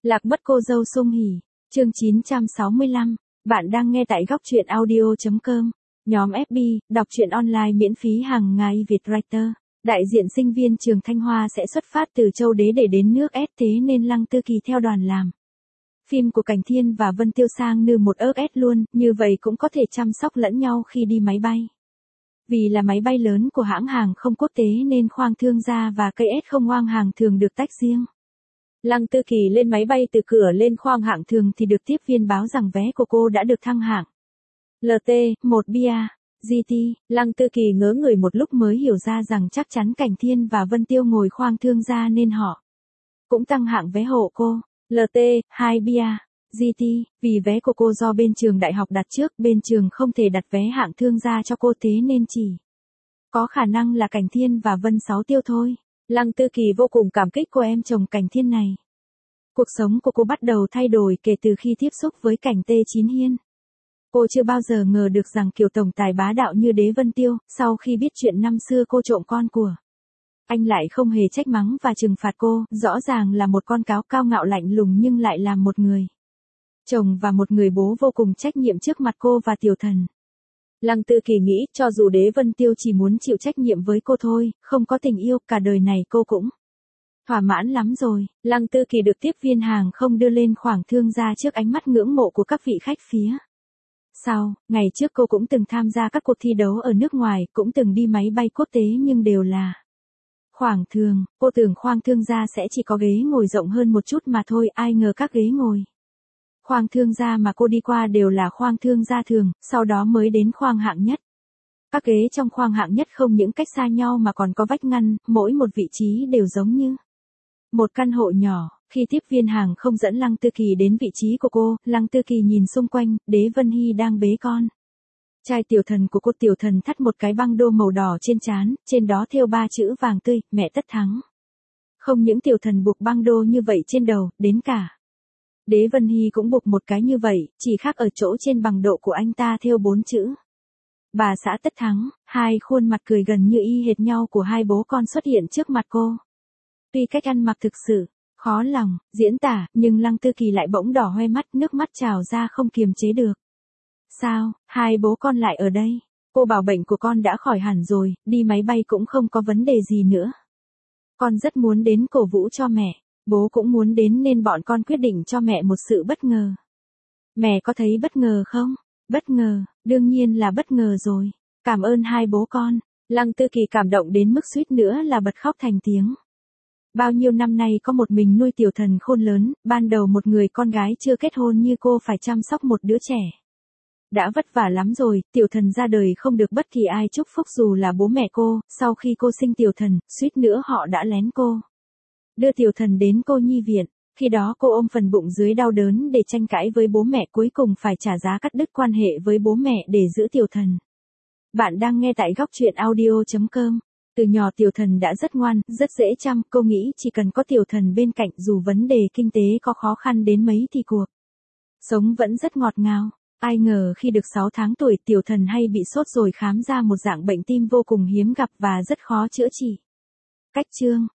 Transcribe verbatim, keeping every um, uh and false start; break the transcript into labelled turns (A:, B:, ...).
A: Lạc mất cô dâu Sung Hỉ, chương chín trăm sáu mươi lăm, bạn đang nghe tại góc truyện audio chấm com, nhóm ép bê, đọc truyện online miễn phí hàng ngày Việt Writer. Đại diện sinh viên trường Thanh Hoa sẽ xuất phát từ Châu Đế để đến nước S, thế nên Lăng Tư Kỳ theo đoàn làm phim của Cảnh Thiên và Vân Tiêu sang như một ớt S luôn, như vậy cũng có thể chăm sóc lẫn nhau khi đi máy bay. Vì là máy bay lớn của hãng hàng không quốc tế nên khoang thương gia và cây S không khoang hàng thường được tách riêng. Lăng Tư Kỳ lên máy bay từ cửa lên khoang hạng thường thì được tiếp viên báo rằng vé của cô đã được thăng hạng lờ tê một bê a giê tê. Lăng Tư Kỳ ngớ người một lúc mới hiểu ra rằng chắc chắn Cảnh Thiên và Vân Tiêu ngồi khoang thương gia nên họ cũng tăng hạng vé hộ cô lờ tê hai bê a giê tê. Vì vé của cô do bên trường đại học đặt trước, bên trường không thể đặt vé hạng thương gia cho cô, thế nên chỉ có khả năng là Cảnh Thiên và Vân Sáu Tiêu thôi. Lăng Tư Kỳ vô cùng cảm kích cô em chồng Cảnh Thiên này. Cuộc sống của cô bắt đầu thay đổi kể từ khi tiếp xúc với Cảnh Tê Chín Hiên. Cô chưa bao giờ ngờ được rằng kiểu tổng tài bá đạo như Đế Vân Tiêu, sau khi biết chuyện năm xưa cô trộm con của anh lại không hề trách mắng và trừng phạt cô, rõ ràng là một con cáo cao ngạo lạnh lùng nhưng lại là một người chồng và một người bố vô cùng trách nhiệm trước mặt cô và Tiểu Thần. Lăng Tư Kỳ nghĩ, cho dù Đế Vân Tiêu chỉ muốn chịu trách nhiệm với cô thôi, không có tình yêu, cả đời này cô cũng thỏa mãn lắm rồi. Lăng Tư Kỳ được tiếp viên hàng không đưa lên khoang thương gia trước ánh mắt ngưỡng mộ của các vị khách phía sau. Ngày trước cô cũng từng tham gia các cuộc thi đấu ở nước ngoài, cũng từng đi máy bay quốc tế nhưng đều là khoang thường. Cô tưởng khoang thương gia sẽ chỉ có ghế ngồi rộng hơn một chút mà thôi, ai ngờ các ghế ngồi khoang thương gia mà cô đi qua đều là khoang thương gia thường, sau đó mới đến khoang hạng nhất. Các ghế trong khoang hạng nhất không những cách xa nhau mà còn có vách ngăn, mỗi một vị trí đều giống như một căn hộ nhỏ. Khi tiếp viên hàng không dẫn Lăng Tư Kỳ đến vị trí của cô, Lăng Tư Kỳ nhìn xung quanh, Đế Vân Hy đang bế con trai Tiểu Thần của cô. Tiểu Thần thắt một cái băng đô màu đỏ trên trán, trên đó thêu ba chữ vàng tươi, mẹ tất thắng. Không những Tiểu Thần buộc băng đô như vậy trên đầu, đến cả Đế Vân Hy cũng buộc một cái như vậy, chỉ khác ở chỗ trên bằng độ của anh ta thêu bốn chữ bà xã tất thắng. Hai khuôn mặt cười gần như y hệt nhau của hai bố con xuất hiện trước mặt cô. Tuy cách ăn mặc thực sự khó lòng diễn tả, nhưng Lăng Tư Kỳ lại bỗng đỏ hoe mắt, nước mắt trào ra không kiềm chế được. Sao, hai bố con lại ở đây? Cô bảo bệnh của con đã khỏi hẳn rồi, đi máy bay cũng không có vấn đề gì nữa. Con rất muốn đến cổ vũ cho mẹ. Bố cũng muốn đến nên bọn con quyết định cho mẹ một sự bất ngờ. Mẹ có thấy bất ngờ không? Bất ngờ, đương nhiên là bất ngờ rồi. Cảm ơn hai bố con. Lăng Tư Kỳ cảm động đến mức suýt nữa là bật khóc thành tiếng. Bao nhiêu năm nay có một mình nuôi Tiểu Thần khôn lớn, ban đầu một người con gái chưa kết hôn như cô phải chăm sóc một đứa trẻ đã vất vả lắm rồi. Tiểu Thần ra đời không được bất kỳ ai chúc phúc dù là bố mẹ cô. Sau khi cô sinh Tiểu Thần, suýt nữa họ đã lén cô đưa Tiểu Thần đến cô nhi viện. Khi đó cô ôm phần bụng dưới đau đớn để tranh cãi với bố mẹ, cuối cùng phải trả giá cắt đứt quan hệ với bố mẹ để giữ Tiểu Thần. Bạn đang nghe tại góc truyện audio chấm com. Từ nhỏ Tiểu Thần đã rất ngoan, rất dễ chăm, cô nghĩ chỉ cần có Tiểu Thần bên cạnh, dù vấn đề kinh tế có khó khăn đến mấy thì cuộc sống vẫn rất ngọt ngào. Ai ngờ khi được sáu tháng tuổi, Tiểu Thần hay bị sốt rồi khám ra một dạng bệnh tim vô cùng hiếm gặp và rất khó chữa trị. Cách chương